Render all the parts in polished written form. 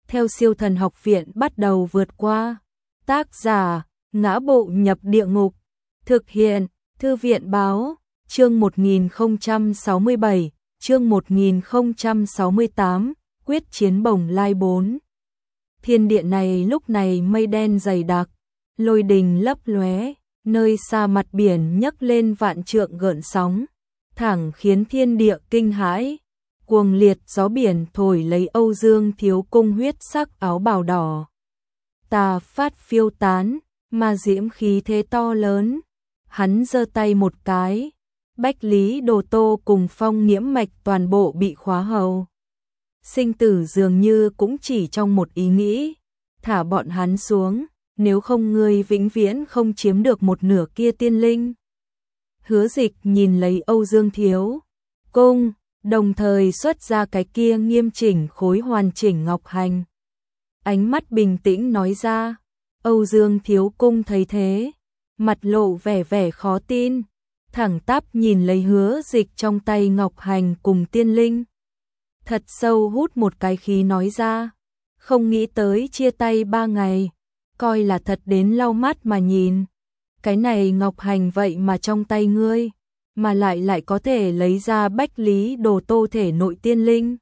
theo Siêu Thần Học Viện bắt đầu vượt qua. Tác giả: Ngã Bộ Nhập Địa Ngục. Thực hiện: Thư viện báo. Chương 1067, chương 1068, quyết chiến Bồng Lai 4. Thiên địa này lúc này mây đen dày đặc, lôi đình lấp lóe, nơi xa mặt biển nhấc lên vạn trượng gợn sóng, thẳng khiến thiên địa kinh hãi. Cuồng liệt gió biển thổi lấy Âu Dương Thiếu Cung huyết sắc áo bào đỏ. Tà phát phiêu tán, mà diễm khí thế to lớn. Hắn giơ tay một cái, Bách Lý Đồ Tô cùng Phong Nghiễm Mạch toàn bộ bị khóa hầu. Sinh tử dường như cũng chỉ trong một ý nghĩ, thả bọn hắn xuống, nếu không ngươi vĩnh viễn không chiếm được một nửa kia tiên linh. Hứa Dịch nhìn lấy Âu Dương Thiếu Cung, đồng thời xuất ra cái kia nghiêm chỉnh khối hoàn chỉnh ngọc hành. Ánh mắt bình tĩnh nói ra. Âu Dương Thiếu Cung thấy thế, mặt lộ vẻ khó tin, thẳng tắp nhìn lấy Hứa Dịch trong tay ngọc hành cùng tiên linh. Thật sâu hút một cái khí nói ra, không nghĩ tới chia tay 3 ngày, coi là thật đến lau mắt mà nhìn. Cái này ngọc hành vậy mà trong tay ngươi, mà lại có thể lấy ra Bách Lý Đồ Tô thể nội tiên linh.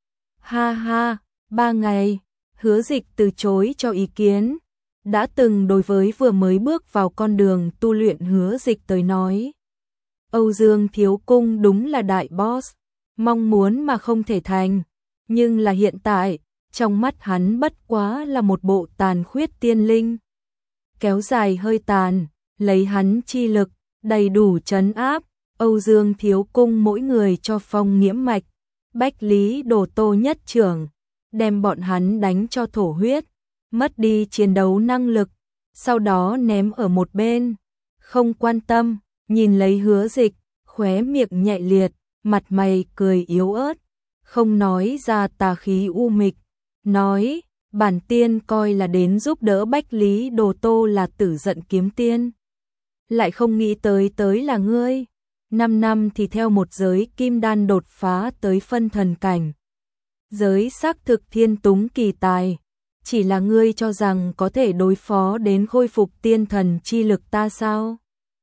Ha ha, 3 ngày, Hứa Dịch từ chối cho ý kiến. Đã từng đối với vừa mới bước vào con đường tu luyện Hứa Dịch tới nói, Âu Dương Thiếu Cung đúng là đại boss, mong muốn mà không thể thành, nhưng là hiện tại, trong mắt hắn bất quá là một bộ tàn khuyết tiên linh. Kéo dài hơi tàn, lấy hắn chi lực, đầy đủ trấn áp, Âu Dương Thiếu Cung mỗi người cho Phong Nghiễm Mạch, Bách Lý Đồ Tô nhất trưởng, đem bọn hắn đánh cho thổ huyết, mất đi chiến đấu năng lực, sau đó ném ở một bên, không quan tâm, nhìn lấy Hứa Dịch, khóe miệng nhẹ liệt, mặt mày cười yếu ớt, không nói ra tà khí u mịch, nói, bản tiên coi là đến giúp đỡ Bách Lý Đồ Tô là Tử Giận Kiếm Tiên. Lại không nghĩ tới là ngươi, 5 năm thì theo một giới kim đan đột phá tới phân thần cảnh. Giới xác thực thiên túng kỳ tài, chỉ là ngươi cho rằng có thể đối phó đến khôi phục tiên thần chi lực ta sao?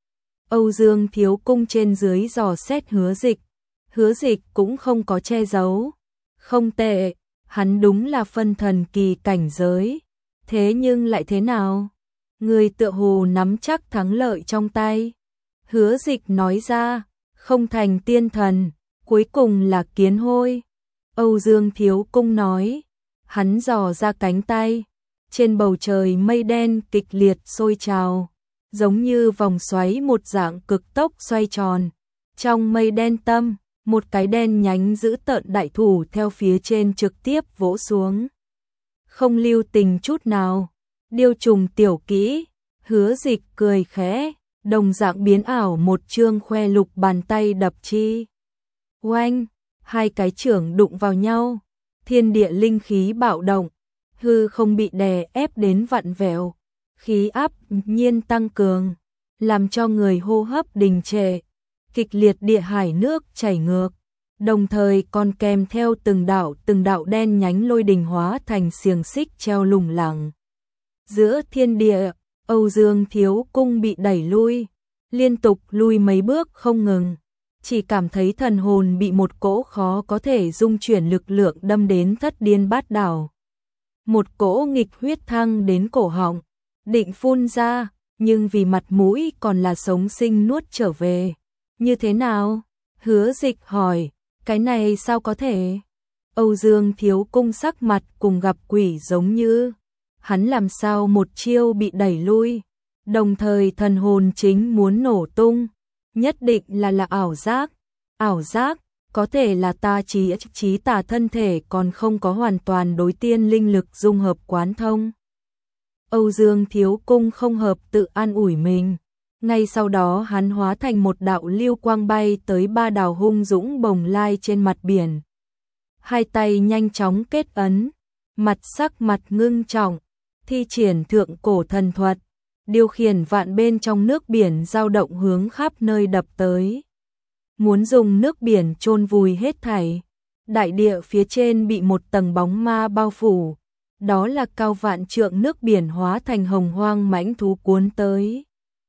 Âu Dương Thiếu Cung trên dưới dò xét Hứa Dịch, Hứa Dịch cũng không có che giấu. Không tệ, hắn đúng là phân thần kỳ cảnh giới, thế nhưng lại thế nào? Người tựa hồ nắm chắc thắng lợi trong tay. Hứa Dịch nói ra, không thành tiên thần, cuối cùng là kiến hôi. Âu Dương Thiếu Cung nói, hắn dò ra cánh tay, trên bầu trời mây đen kịch liệt sôi trào, giống như vòng xoáy một dạng cực tốc xoay tròn. Trong mây đen tâm, một cái đen nhánh giữ tợn đại thủ theo phía trên trực tiếp vỗ xuống. Không lưu tình chút nào, điêu trùng tiểu kỹ, Hứa Dịch cười khẽ, đồng dạng biến ảo một chương khoe lục bàn tay đập chi. Oanh, hai cái chưởng đụng vào nhau, thiên địa linh khí bạo động, hư không bị đè ép đến vặn vẹo, khí áp nhiên tăng cường, làm cho người hô hấp đình trệ, kịch liệt địa hải nước chảy ngược, đồng thời còn kèm theo từng đạo đen nhánh lôi đình hóa thành xiềng xích treo lủng lẳng. Giữa thiên địa, Âu Dương Thiếu Cung bị đẩy lui, liên tục lui mấy bước không ngừng, chỉ cảm thấy thần hồn bị một cỗ khó có thể dung chuyển lực lượng đâm đến thất điên bát đảo. Một cỗ nghịch huyết thăng đến cổ họng, định phun ra, nhưng vì mặt mũi còn là sống sinh nuốt trở về. Như thế nào? Hứa Dịch hỏi, cái này sao có thể? Âu Dương Thiếu Cung sắc mặt cùng gặp quỷ giống như, hắn làm sao một chiêu bị đẩy lui, đồng thời thần hồn chính muốn nổ tung, nhất định là ảo giác, có thể là ta trí tà thân thể còn không có hoàn toàn đối tiên linh lực dung hợp quán thông. Âu Dương Thiếu Cung không hợp tự an ủi mình. Ngay sau đó hắn hóa thành một đạo lưu quang bay tới 3 đảo hung dũng bồng lai trên mặt biển. Hai tay nhanh chóng kết ấn, sắc mặt ngưng trọng, thi triển thượng cổ thần thuật, điều khiển vạn bên trong nước biển dao động hướng khắp nơi đập tới. Muốn dùng nước biển chôn vùi hết thảy. Đại địa phía trên bị một tầng bóng ma bao phủ, đó là cao vạn trượng nước biển hóa thành hồng hoang mãnh thú cuốn tới.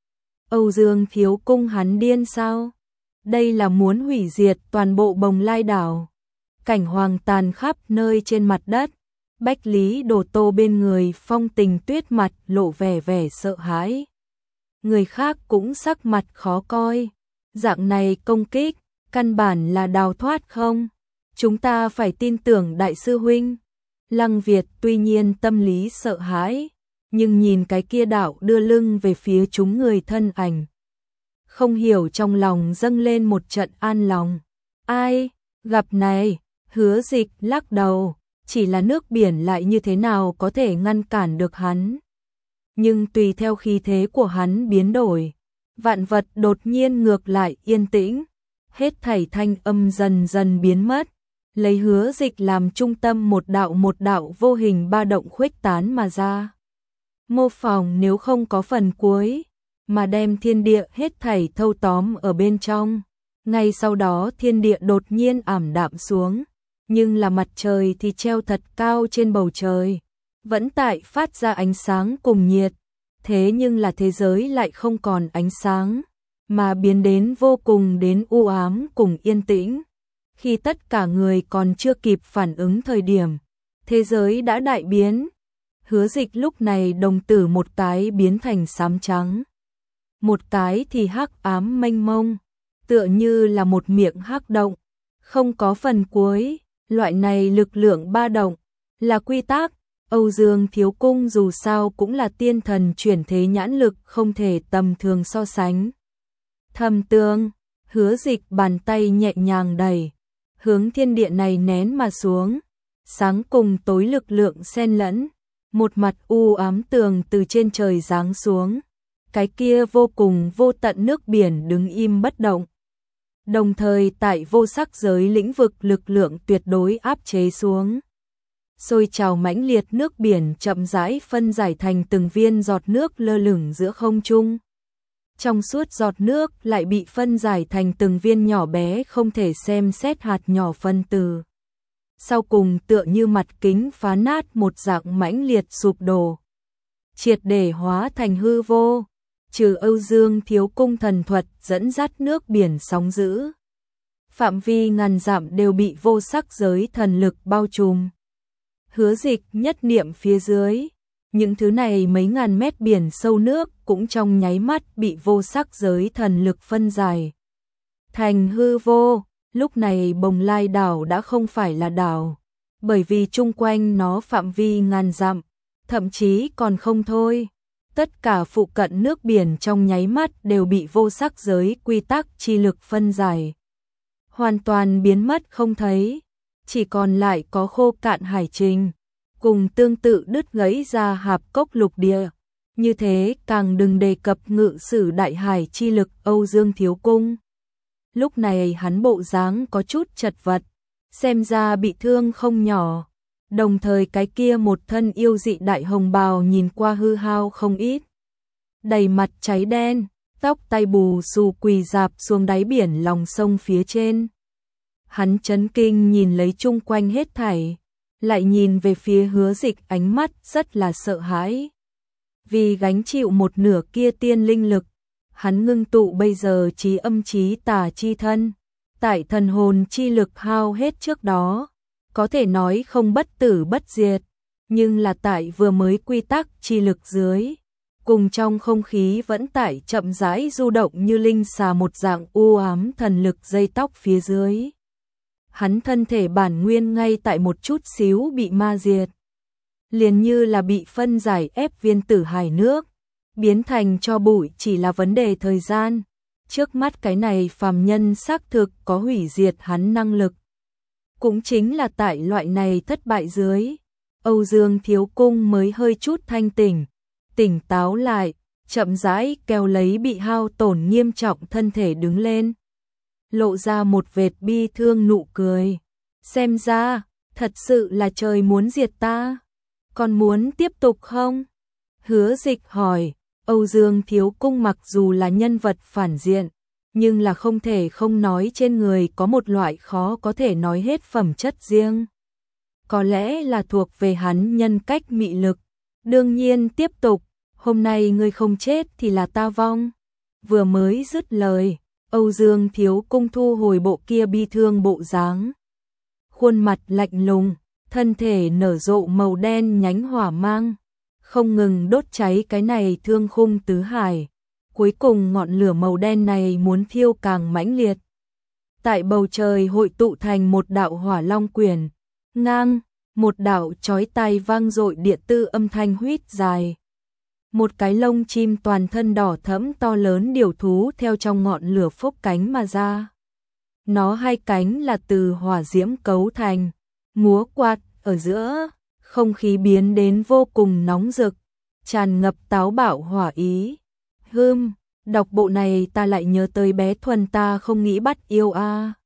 Âu Dương Thiếu Cung hắn điên sao? Đây là muốn hủy diệt toàn bộ Bồng Lai đảo. Cảnh hoàng tàn khắp nơi trên mặt đất. Bách Lý Đồ Tô bên người Phong Tình Tuyết mặt lộ vẻ sợ hãi. Người khác cũng sắc mặt khó coi. Dạng này công kích, căn bản là đào thoát không? Chúng ta phải tin tưởng đại sư huynh. Lăng Việt tuy nhiên tâm lý sợ hãi, nhưng nhìn cái kia đạo đưa lưng về phía chúng người thân ảnh. Không hiểu trong lòng dâng lên một trận an lòng. Ai, gặp này, Hứa Dịch lắc đầu, chỉ là nước biển lại như thế nào có thể ngăn cản được hắn. Nhưng tùy theo khí thế của hắn biến đổi, vạn vật đột nhiên ngược lại yên tĩnh, hết thảy thanh âm dần dần biến mất. Lấy Hứa Dịch làm trung tâm một đạo vô hình ba động khuếch tán mà ra. Mô phỏng nếu không có phần cuối, mà đem thiên địa hết thảy thâu tóm ở bên trong. Ngay sau đó thiên địa đột nhiên ảm đạm xuống, nhưng là mặt trời thì treo thật cao trên bầu trời, vẫn tại phát ra ánh sáng cùng nhiệt. Thế nhưng là thế giới lại không còn ánh sáng, mà biến đến vô cùng đến u ám cùng yên tĩnh. Khi tất cả người còn chưa kịp phản ứng thời điểm, thế giới đã đại biến. Hứa Dịch lúc này đồng tử một cái biến thành xám trắng, một cái thì hắc ám mênh mông, tựa như là một miệng hắc động, không có phần cuối. Loại này lực lượng ba động là quy tắc. Âu Dương Thiếu Cung dù sao cũng là tiên thần chuyển thế, nhãn lực không thể tầm thường so sánh. Thầm tương, Hứa Dịch bàn tay nhẹ nhàng đẩy, hướng thiên địa này nén mà xuống. Sáng cùng tối lực lượng xen lẫn, một mặt u ám tường từ trên trời giáng xuống. Cái kia vô cùng vô tận nước biển đứng im bất động. Đồng thời tại vô sắc giới lĩnh vực lực lượng tuyệt đối áp chế xuống. Sôi trào mãnh liệt nước biển chậm rãi phân giải thành từng viên giọt nước lơ lửng giữa không trung. Trong suốt giọt nước lại bị phân giải thành từng viên nhỏ bé không thể xem xét hạt nhỏ phân tử. Sau cùng tựa như mặt kính phá nát một dạng mãnh liệt sụp đổ, triệt để hóa thành hư vô. Trừ Âu Dương Thiếu Cung thần thuật dẫn dắt nước biển sóng dữ, phạm vi ngàn dặm đều bị vô sắc giới thần lực bao trùm. Hứa Dịch nhất niệm phía dưới, những thứ này mấy ngàn mét biển sâu nước cũng trong nháy mắt bị vô sắc giới thần lực phân giải thành hư vô. Lúc này Bồng Lai đảo đã không phải là đảo, bởi vì chung quanh nó phạm vi ngàn dặm, thậm chí còn không thôi. Tất cả phụ cận nước biển trong nháy mắt đều bị vô sắc giới quy tắc chi lực phân giải, hoàn toàn biến mất không thấy, chỉ còn lại có khô cạn hải trình, cùng tương tự đứt gãy ra hạp cốc lục địa. Như thế càng đừng đề cập ngự sử đại hải chi lực Âu Dương Thiếu Cung. Lúc này hắn bộ dáng có chút chật vật, xem ra bị thương không nhỏ. Đồng thời cái kia một thân yêu dị đại hồng bào nhìn qua hư hao không ít, đầy mặt cháy đen, tóc tai bù xù quỳ rạp xuống đáy biển lòng sông phía trên. Hắn chấn kinh nhìn lấy chung quanh hết thảy, lại nhìn về phía Hứa Dịch, ánh mắt rất là sợ hãi. Vì gánh chịu một nửa kia tiên linh lực, hắn ngưng tụ bây giờ trí âm trí tà chi thân, tại thần hồn chi lực hao hết trước đó, có thể nói không bất tử bất diệt, nhưng là tại vừa mới quy tắc chi lực dưới, cùng trong không khí vẫn tại chậm rãi du động như linh xà một dạng u ám thần lực dây tóc phía dưới. Hắn thân thể bản nguyên ngay tại một chút xíu bị ma diệt, liền như là bị phân giải ép viên tử hải nước, biến thành tro bụi chỉ là vấn đề thời gian. Trước mắt cái này phàm nhân xác thực có hủy diệt hắn năng lực. Cũng chính là tại loại này thất bại dưới, Âu Dương Thiếu Cung mới hơi chút thanh tỉnh, tỉnh táo lại, chậm rãi kéo lấy bị hao tổn nghiêm trọng thân thể đứng lên, lộ ra một vệt bi thương nụ cười. Xem ra, thật sự là trời muốn diệt ta, còn muốn tiếp tục không? Hứa Dịch hỏi. Âu Dương Thiếu Cung mặc dù là nhân vật phản diện, nhưng là không thể không nói trên người có một loại khó có thể nói hết phẩm chất riêng. có lẽ là thuộc về hắn nhân cách mị lực. Đương nhiên tiếp tục, hôm nay ngươi không chết thì là ta vong. Vừa mới dứt lời, Âu Dương Thiếu Cung thu hồi bộ kia bi thương bộ dáng. Khuôn mặt lạnh lùng, thân thể nở rộ màu đen nhánh hỏa mang, không ngừng đốt cháy cái này thương khung tứ hải. Cuối cùng ngọn lửa màu đen này muốn thiêu càng mãnh liệt. Tại bầu trời hội tụ thành một đạo hỏa long quyển, ngang, một đạo chói tai vang dội địa tư âm thanh huýt dài. Một cái lông chim toàn thân đỏ thẫm to lớn điểu thú theo trong ngọn lửa phốc cánh mà ra. Nó hai cánh là từ hỏa diễm cấu thành, múa quạt ở giữa, không khí biến đến vô cùng nóng rực, tràn ngập táo bạo hỏa ý. Đọc bộ này ta lại nhớ tới bé Thuần ta không nghĩ bắt yêu a.